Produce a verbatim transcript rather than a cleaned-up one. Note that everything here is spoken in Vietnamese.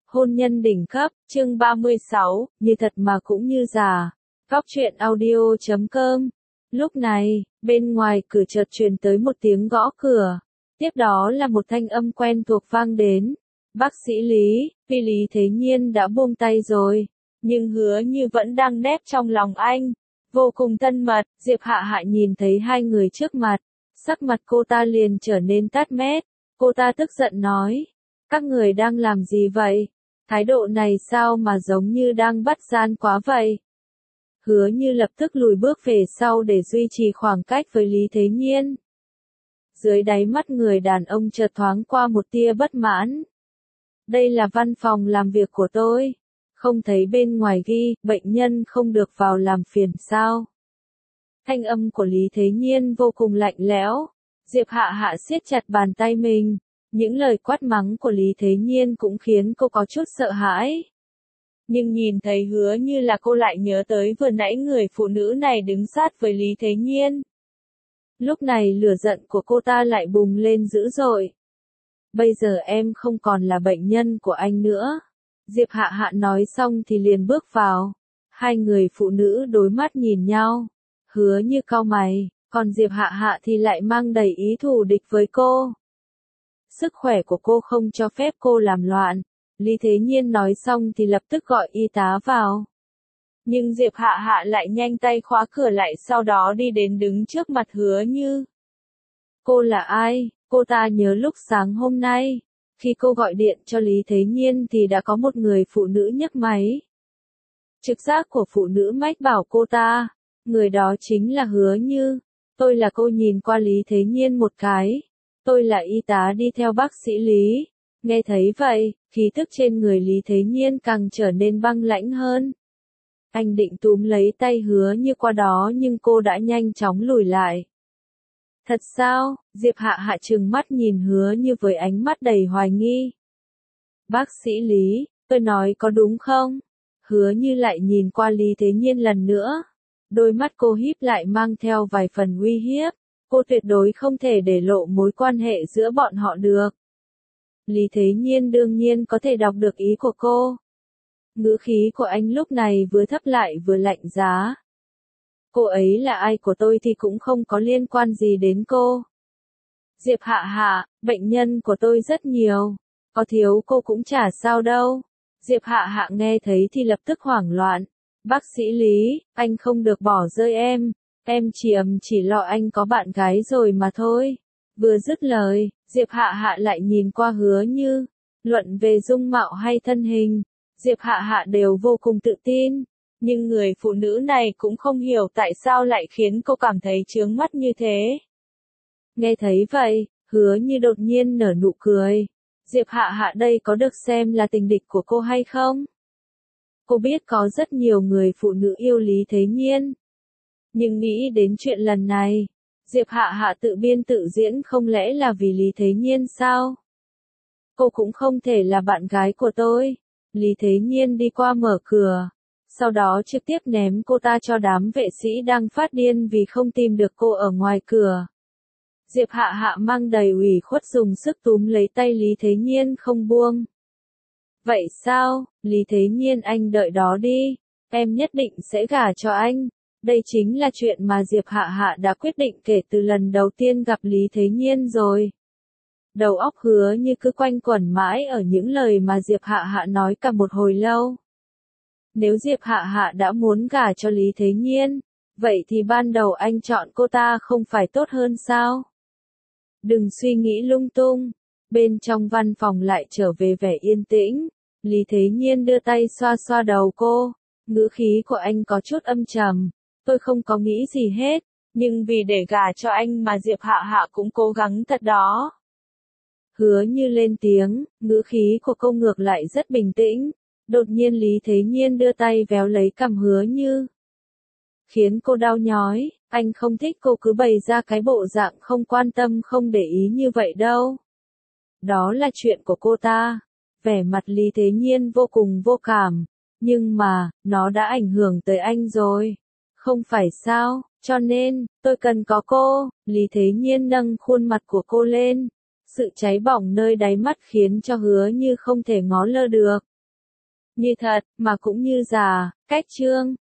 Hôn nhân đỉnh cấp, chương ba mươi sáu, như thật mà cũng như giả. Góc truyện audio chấm com. Lúc này, bên ngoài cửa chợt truyền tới một tiếng gõ cửa. Tiếp đó là một thanh âm quen thuộc vang đến. Bác sĩ Lý, vì Lý Thế Nhiên đã buông tay rồi. Nhưng Hứa Như vẫn đang nép trong lòng anh. Vô cùng thân mật, Diệp Hạ Hạ nhìn thấy hai người trước mặt. Sắc mặt cô ta liền trở nên tát mét. Cô ta tức giận nói. Các người đang làm gì vậy? Thái độ này sao mà giống như đang bắt gian quá vậy? Hứa Như lập tức lùi bước về sau để duy trì khoảng cách với Lý Thế Nhiên. Dưới đáy mắt người đàn ông chợt thoáng qua một tia bất mãn. Đây là văn phòng làm việc của tôi. Không thấy bên ngoài ghi, bệnh nhân không được vào làm phiền sao? Thanh âm của Lý Thế Nhiên vô cùng lạnh lẽo. Diệp Hạ Hạ siết chặt bàn tay mình. Những lời quát mắng của Lý Thế Nhiên cũng khiến cô có chút sợ hãi. Nhưng nhìn thấy Hứa Như là cô lại nhớ tới vừa nãy người phụ nữ này đứng sát với Lý Thế Nhiên. Lúc này lửa giận của cô ta lại bùng lên dữ dội. Bây giờ em không còn là bệnh nhân của anh nữa. Diệp Hạ Hạ nói xong thì liền bước vào. Hai người phụ nữ đối mắt nhìn nhau. Hứa Như cau mày, còn Diệp Hạ Hạ thì lại mang đầy ý thù địch với cô. Sức khỏe của cô không cho phép cô làm loạn. Lý Thế Nhiên nói xong thì lập tức gọi y tá vào. Nhưng Diệp Hạ Hạ lại nhanh tay khóa cửa lại, sau đó đi đến đứng trước mặt Hứa Như. Cô là ai? Cô ta nhớ lúc sáng hôm nay, khi cô gọi điện cho Lý Thế Nhiên thì đã có một người phụ nữ nhấc máy. Trực giác của phụ nữ mách bảo cô ta, người đó chính là Hứa Như. Tôi là cô. Nhìn qua Lý Thế Nhiên một cái. Tôi là y tá đi theo bác sĩ Lý. Nghe thấy vậy, khí tức trên người Lý Thế Nhiên càng trở nên băng lãnh hơn. Anh định túm lấy tay Hứa Như qua đó nhưng cô đã nhanh chóng lùi lại. Thật sao? Diệp Hạ Hạ trừng mắt nhìn Hứa Như với ánh mắt đầy hoài nghi. Bác sĩ Lý, tôi nói có đúng không? Hứa Như lại nhìn qua Lý Thế Nhiên lần nữa. Đôi mắt cô híp lại mang theo vài phần uy hiếp. Cô tuyệt đối không thể để lộ mối quan hệ giữa bọn họ được. Lý Thế Nhiên đương nhiên có thể đọc được ý của cô. Ngữ khí của anh lúc này vừa thấp lại vừa lạnh giá. Cô ấy là ai của tôi thì cũng không có liên quan gì đến cô. Diệp Hạ Hạ, bệnh nhân của tôi rất nhiều. Có thiếu cô cũng chả sao đâu. Diệp Hạ Hạ nghe thấy thì lập tức hoảng loạn. Bác sĩ Lý, anh không được bỏ rơi em. Em chỉ ầm chỉ lo anh có bạn gái rồi mà thôi. Vừa dứt lời, Diệp Hạ Hạ lại nhìn qua Hứa Như. Luận về dung mạo hay thân hình, Diệp Hạ Hạ đều vô cùng tự tin. Nhưng người phụ nữ này cũng không hiểu tại sao lại khiến cô cảm thấy chướng mắt như thế. Nghe thấy vậy, Hứa Như đột nhiên nở nụ cười. Diệp Hạ Hạ đây có được xem là tình địch của cô hay không? Cô biết có rất nhiều người phụ nữ yêu Lý Thế Nhiên. Nhưng nghĩ đến chuyện lần này, Diệp Hạ Hạ tự biên tự diễn không lẽ là vì Lý Thế Nhiên sao? Cô cũng không thể là bạn gái của tôi. Lý Thế Nhiên đi qua mở cửa, sau đó trực tiếp ném cô ta cho đám vệ sĩ đang phát điên vì không tìm được cô ở ngoài cửa. Diệp Hạ Hạ mang đầy ủy khuất dùng sức túm lấy tay Lý Thế Nhiên không buông. Vậy sao, Lý Thế Nhiên anh đợi đó đi, em nhất định sẽ gả cho anh. Đây chính là chuyện mà Diệp Hạ Hạ đã quyết định kể từ lần đầu tiên gặp Lý Thế Nhiên rồi. Đầu óc Hứa Như cứ quanh quẩn mãi ở những lời mà Diệp Hạ Hạ nói cả một hồi lâu. Nếu Diệp Hạ Hạ đã muốn gả cho Lý Thế Nhiên, vậy thì ban đầu anh chọn cô ta không phải tốt hơn sao? Đừng suy nghĩ lung tung. Bên trong văn phòng lại trở về vẻ yên tĩnh. Lý Thế Nhiên đưa tay xoa xoa đầu cô. Ngữ khí của anh có chút âm trầm. Tôi không có nghĩ gì hết, nhưng vì để gả cho anh mà Diệp Hạ Hạ cũng cố gắng thật đó. Hứa Như lên tiếng, ngữ khí của cô ngược lại rất bình tĩnh. Đột nhiên Lý Thế Nhiên đưa tay véo lấy cằm Hứa Như, khiến cô đau nhói. Anh không thích cô cứ bày ra cái bộ dạng không quan tâm không để ý như vậy đâu. Đó là chuyện của cô ta. Vẻ mặt Lý Thế Nhiên vô cùng vô cảm. Nhưng mà, nó đã ảnh hưởng tới anh rồi. Không phải sao, cho nên, tôi cần có cô. Lý Thế Nhiên nâng khuôn mặt của cô lên. Sự cháy bỏng nơi đáy mắt khiến cho Hứa Như không thể ngó lơ được. Như thật, mà cũng như giả, cách chương.